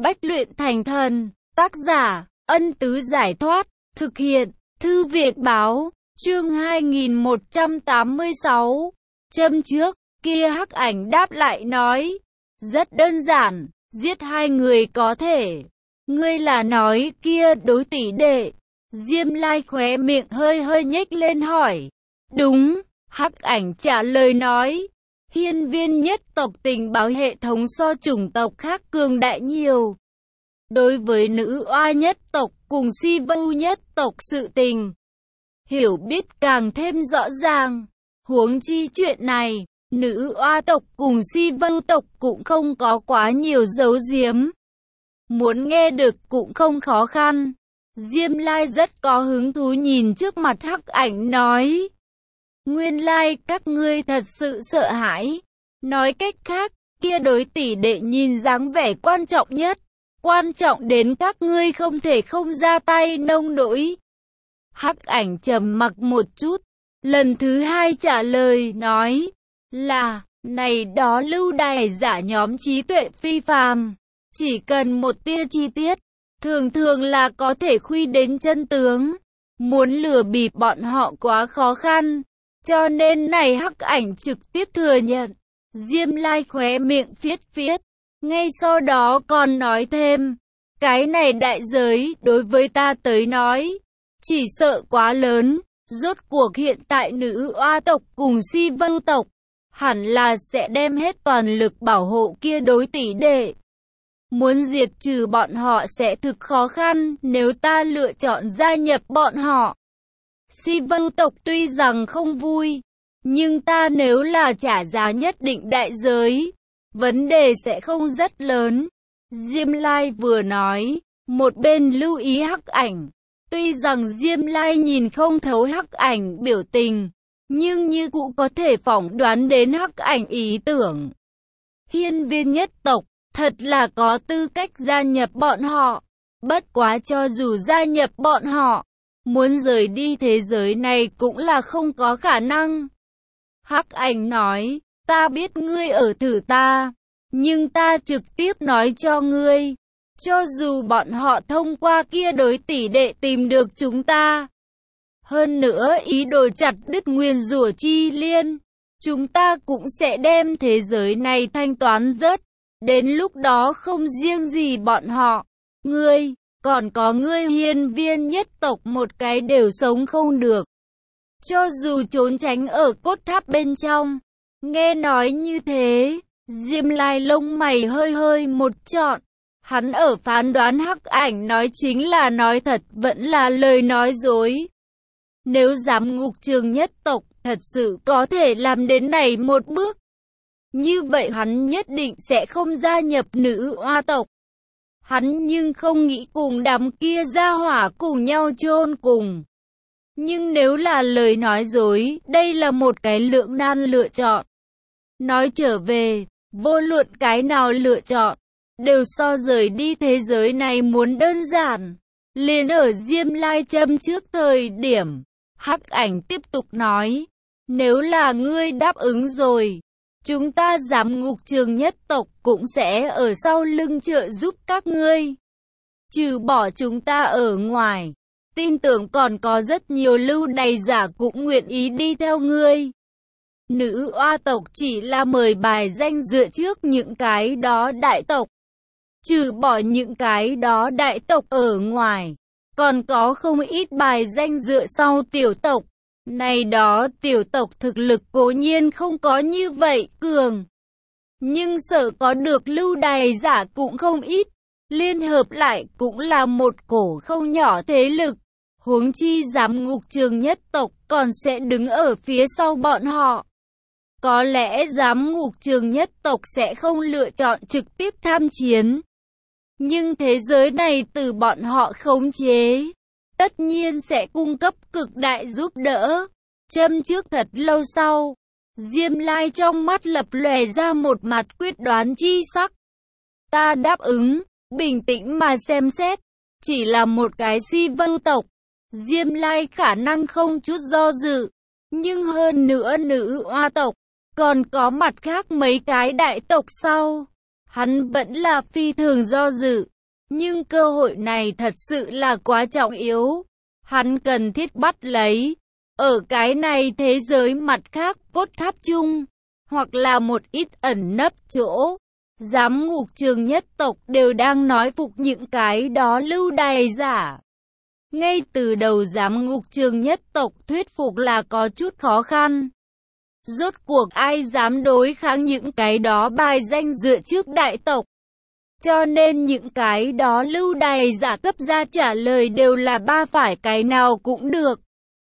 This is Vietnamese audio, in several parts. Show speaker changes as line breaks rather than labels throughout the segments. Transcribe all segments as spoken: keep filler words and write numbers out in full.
Bách luyện thành thần, tác giả, Ân Tứ Giải Thoát, thực hiện, Thư viện Báo, chương hai nghìn một trăm tám mươi sáu, châm trước, kia Hắc Ảnh đáp lại nói, rất đơn giản, giết hai người có thể. Ngươi là nói kia đối tỷ đệ. Diêm Lai khóe miệng hơi hơi nhếch lên hỏi. Đúng, Hắc Ảnh trả lời nói. Hiên Viên nhất tộc tình báo hệ thống so chủng tộc khác cường đại nhiều. Đối với nữ oa nhất tộc cùng si vưu nhất tộc sự tình, hiểu biết càng thêm rõ ràng. Huống chi chuyện này, nữ oa tộc cùng si vưu tộc cũng không có quá nhiều giấu giếm. Muốn nghe được cũng không khó khăn. Diêm Lai rất có hứng thú nhìn trước mặt Hắc Ảnh nói. Nguyên lai các ngươi thật sự sợ hãi. Nói cách khác, kia đối tỷ đệ nhìn dáng vẻ quan trọng nhất. Quan trọng đến các ngươi không thể không ra tay nông nỗi. Hắc Ảnh trầm mặc một chút. Lần thứ hai trả lời nói. Là, này đó lưu đày giả nhóm trí tuệ phi phàm. Chỉ cần một tia chi tiết, thường thường là có thể khuy đến chân tướng. Muốn lừa bịp bọn họ quá khó khăn. Cho nên này Hắc Ảnh trực tiếp thừa nhận. Diêm Lai khóe miệng phiết phiết. Ngay sau đó còn nói thêm. Cái này đại giới đối với ta tới nói. Chỉ sợ quá lớn. Rốt cuộc hiện tại nữ oa tộc cùng si vưu tộc. Hẳn là sẽ đem hết toàn lực bảo hộ kia đối tỷ đệ. Muốn diệt trừ bọn họ sẽ thực khó khăn nếu ta lựa chọn gia nhập bọn họ. Si vưu tộc tuy rằng không vui, nhưng ta nếu là trả giá nhất định đại giới, vấn đề sẽ không rất lớn. Diêm Lai vừa nói, một bên lưu ý Hắc Ảnh. Tuy rằng Diêm Lai nhìn không thấu Hắc Ảnh biểu tình, nhưng như cũng có thể phỏng đoán đến Hắc Ảnh ý tưởng. Hiên Viên nhất tộc thật là có tư cách gia nhập bọn họ. Bất quá cho dù gia nhập bọn họ, muốn rời đi thế giới này cũng là không có khả năng. Hắc Ảnh nói, ta biết ngươi ở thử ta, nhưng ta trực tiếp nói cho ngươi, cho dù bọn họ thông qua kia đối tỷ đệ tìm được chúng ta, hơn nữa ý đồ chặt đứt nguyền rủa chi liên, chúng ta cũng sẽ đem thế giới này thanh toán rớt. Đến lúc đó không riêng gì bọn họ, ngươi, còn có ngươi Hiên Viên nhất tộc một cái đều sống không được. Cho dù trốn tránh ở cốt tháp bên trong. Nghe nói như thế, Diêm Lai lông mày hơi hơi một trọn. Hắn ở phán đoán Hắc Ảnh nói chính là nói thật vẫn là lời nói dối. Nếu giám ngục trường nhất tộc thật sự có thể làm đến này một bước, như vậy hắn nhất định sẽ không gia nhập nữ oa tộc. Hắn nhưng không nghĩ cùng đám kia gia hỏa cùng nhau chôn cùng. Nhưng nếu là lời nói dối, đây là một cái lưỡng nan lựa chọn. Nói trở về, vô luận cái nào lựa chọn, đều so rời đi thế giới này muốn đơn giản. Liền ở Diêm Lai châm trước thời điểm, Hắc Ảnh tiếp tục nói, nếu là ngươi đáp ứng rồi, chúng ta giám ngục trường nhất tộc cũng sẽ ở sau lưng trợ giúp các ngươi. Trừ bỏ chúng ta ở ngoài, tin tưởng còn có rất nhiều lưu đày giả cũng nguyện ý đi theo ngươi. Nữ oa tộc chỉ là mời bài danh dựa trước những cái đó đại tộc. Trừ bỏ những cái đó đại tộc ở ngoài, còn có không ít bài danh dựa sau tiểu tộc. Này đó tiểu tộc thực lực cố nhiên không có như vậy cường, nhưng sợ có được lưu đày giả cũng không ít, liên hợp lại cũng là một cổ không nhỏ thế lực. Huống chi giám ngục trường nhất tộc còn sẽ đứng ở phía sau bọn họ. Có lẽ giám ngục trường nhất tộc sẽ không lựa chọn trực tiếp tham chiến, nhưng thế giới này từ bọn họ khống chế, tất nhiên sẽ cung cấp cực đại giúp đỡ. Châm trước thật lâu sau, Diêm Lai trong mắt lập lòe ra một mặt quyết đoán chi sắc. Ta đáp ứng, bình tĩnh mà xem xét, chỉ là một cái si vưu tộc. Diêm Lai khả năng không chút do dự, nhưng hơn nữa nữ oa tộc, còn có mặt khác mấy cái đại tộc sau. Hắn vẫn là phi thường do dự, Nhưng cơ hội này thật sự là quá trọng yếu. Hắn cần thiết bắt lấy. Ở cái này thế giới mặt khác, cốt tháp chung, hoặc là một ít ẩn nấp chỗ. Giám ngục Trường nhất tộc đều đang nói phục những cái đó lưu đày giả. Ngay từ đầu giám ngục Trường nhất tộc thuyết phục là có chút khó khăn. Rốt cuộc ai dám đối kháng những cái đó bài danh dựa trước đại tộc. Cho nên những cái đó lưu đày giả cấp ra trả lời đều là ba phải cái nào cũng được.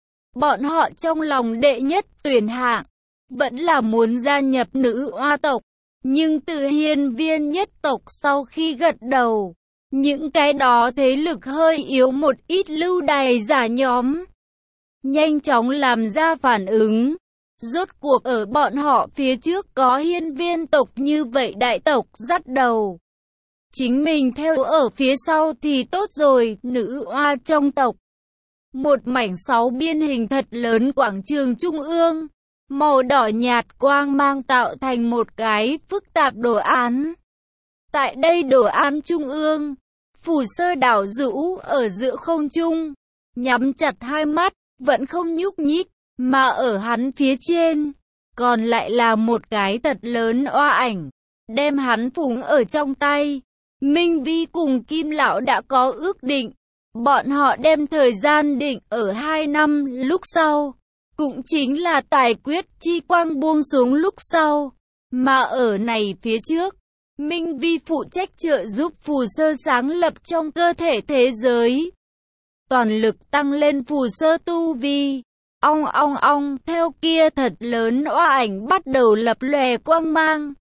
Bọn họ trong lòng đệ nhất tuyển hạng, vẫn là muốn gia nhập nữ oa tộc. Nhưng từ hiên viên nhất tộc sau khi gật đầu, những cái đó thế lực hơi yếu một ít lưu đày giả nhóm nhanh chóng làm ra phản ứng. Rốt cuộc ở bọn họ phía trước có hiên viên tộc như vậy đại tộc dắt đầu. Chính mình theo ở phía sau thì tốt rồi, nữ oa trong tộc. Một mảnh sáu biên hình thật lớn quảng trường trung ương, màu đỏ nhạt quang mang tạo thành một cái phức tạp đồ án. Tại đây đồ án trung ương, Phù Sơ đảo rũ ở giữa không trung, nhắm chặt hai mắt, vẫn không nhúc nhích, mà ở hắn phía trên, còn lại là một cái thật lớn oa ảnh, đem hắn phủng ở trong tay. Minh Vi cùng Kim Lão đã có ước định, bọn họ đem thời gian định ở hai năm lúc sau, cũng chính là tài quyết chi quang buông xuống lúc sau, mà ở này phía trước, Minh Vi phụ trách trợ giúp Phù Sơ sáng lập trong cơ thể thế giới, toàn lực tăng lên Phù Sơ tu vi. Ong ong ong, theo kia thật lớn oa ảnh bắt đầu lập lòe quang mang.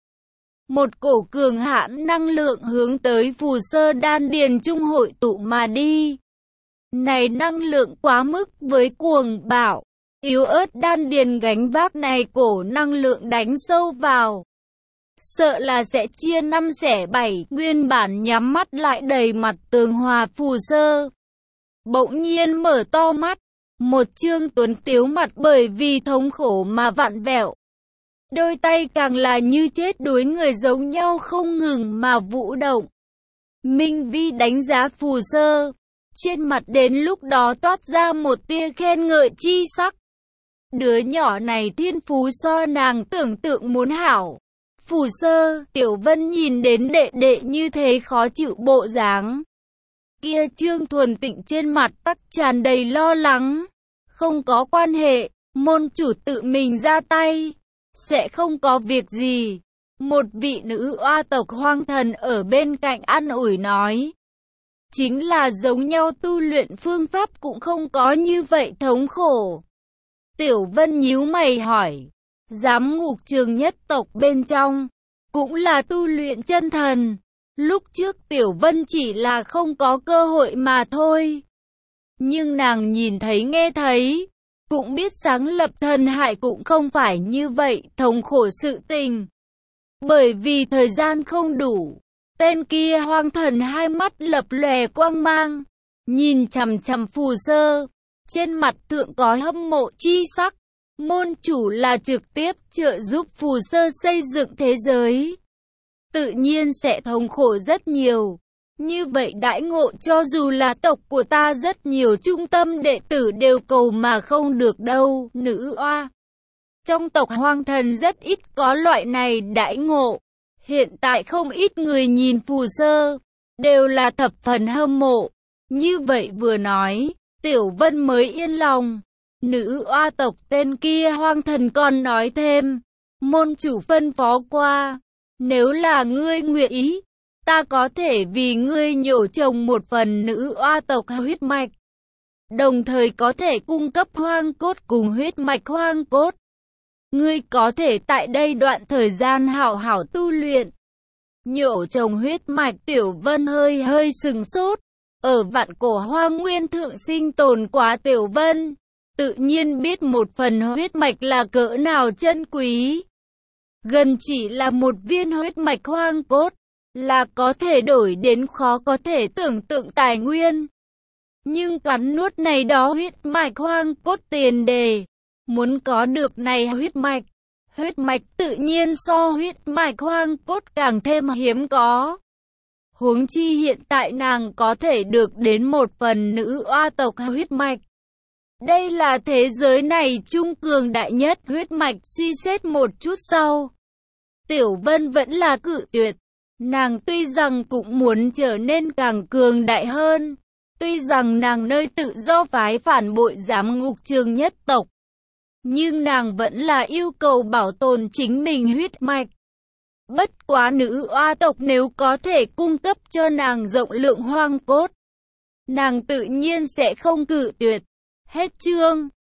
Một cổ cường hãn năng lượng hướng tới Phù Sơ đan điền trung hội tụ mà đi. Này năng lượng quá mức với cuồng bạo, yếu ớt đan điền gánh vác này cổ năng lượng đánh sâu vào. Sợ là sẽ chia năm xẻ bảy, nguyên bản nhắm mắt lại đầy mặt tường hòa Phù Sơ. Bỗng nhiên mở to mắt, một trương tuấn tiếu mặt bởi vì thống khổ mà vặn vẹo. Đôi tay càng là như chết đuối người giống nhau không ngừng mà vũ động. Minh Vi đánh giá Phù Sơ, trên mặt đến lúc đó toát ra một tia khen ngợi chi sắc. Đứa nhỏ này thiên phú so nàng tưởng tượng muốn hảo. Phù Sơ, Tiểu Vân nhìn đến đệ đệ như thế khó chịu bộ dáng. Kia Trương Thuần Tịnh trên mặt tắc tràn đầy lo lắng. Không có quan hệ, môn chủ tự mình ra tay, sẽ không có việc gì. Một vị nữ oa tộc hoang thần ở bên cạnh an ủi nói. Chính là giống nhau tu luyện phương pháp cũng không có như vậy thống khổ. Tiểu Vân nhíu mày hỏi. Giám ngục Trường nhất tộc bên trong, cũng là tu luyện chân thần. Lúc trước Tiểu Vân chỉ là không có cơ hội mà thôi. Nhưng nàng nhìn thấy nghe thấy, cũng biết sáng lập thần hại cũng không phải như vậy thống khổ sự tình. Bởi vì thời gian không đủ, tên kia hoang thần hai mắt lập lòe quang mang, nhìn chằm chằm Phù Sơ, trên mặt thượng có hâm mộ chi sắc. Môn chủ là trực tiếp trợ giúp Phù Sơ xây dựng thế giới, tự nhiên sẽ thống khổ rất nhiều. Như vậy đãi ngộ cho dù là tộc của ta rất nhiều trung tâm đệ tử đều cầu mà không được đâu, nữ oa. Trong tộc hoang thần rất ít có loại này đãi ngộ. Hiện tại không ít người nhìn Phù Sơ, đều là thập phần hâm mộ. Như vậy vừa nói, Tiểu Vân mới yên lòng. Nữ oa tộc tên kia hoang thần còn nói thêm, môn chủ phân phó qua, nếu là ngươi nguyện ý, ta có thể vì ngươi nhổ trồng một phần nữ oa tộc huyết mạch, đồng thời có thể cung cấp hoang cốt cùng huyết mạch hoang cốt. Ngươi có thể tại đây đoạn thời gian hảo hảo tu luyện. Nhổ trồng huyết mạch. Tiểu Vân hơi hơi sừng sốt. Ở vạn cổ hoang nguyên thượng sinh tồn quá Tiểu Vân, tự nhiên biết một phần huyết mạch là cỡ nào chân quý. Gần chỉ là một viên huyết mạch hoang cốt, là có thể đổi đến khó có thể tưởng tượng tài nguyên. Nhưng cắn nuốt này đó huyết mạch hoang cốt tiền đề, muốn có được này huyết mạch, huyết mạch tự nhiên so huyết mạch hoang cốt càng thêm hiếm có. Huống chi hiện tại nàng có thể được đến một phần nữ oa tộc huyết mạch. Đây là thế giới này trung cường đại nhất huyết mạch. Suy xét một chút sau, Tiểu Vân vẫn là cự tuyệt. Nàng tuy rằng cũng muốn trở nên càng cường đại hơn, tuy rằng nàng nơi tự do phái phản bội giám ngục trường nhất tộc, nhưng nàng vẫn là yêu cầu bảo tồn chính mình huyết mạch. Bất quá nữ oa tộc nếu có thể cung cấp cho nàng rộng lượng hoang cốt, nàng tự nhiên sẽ không cự tuyệt. Hết chương.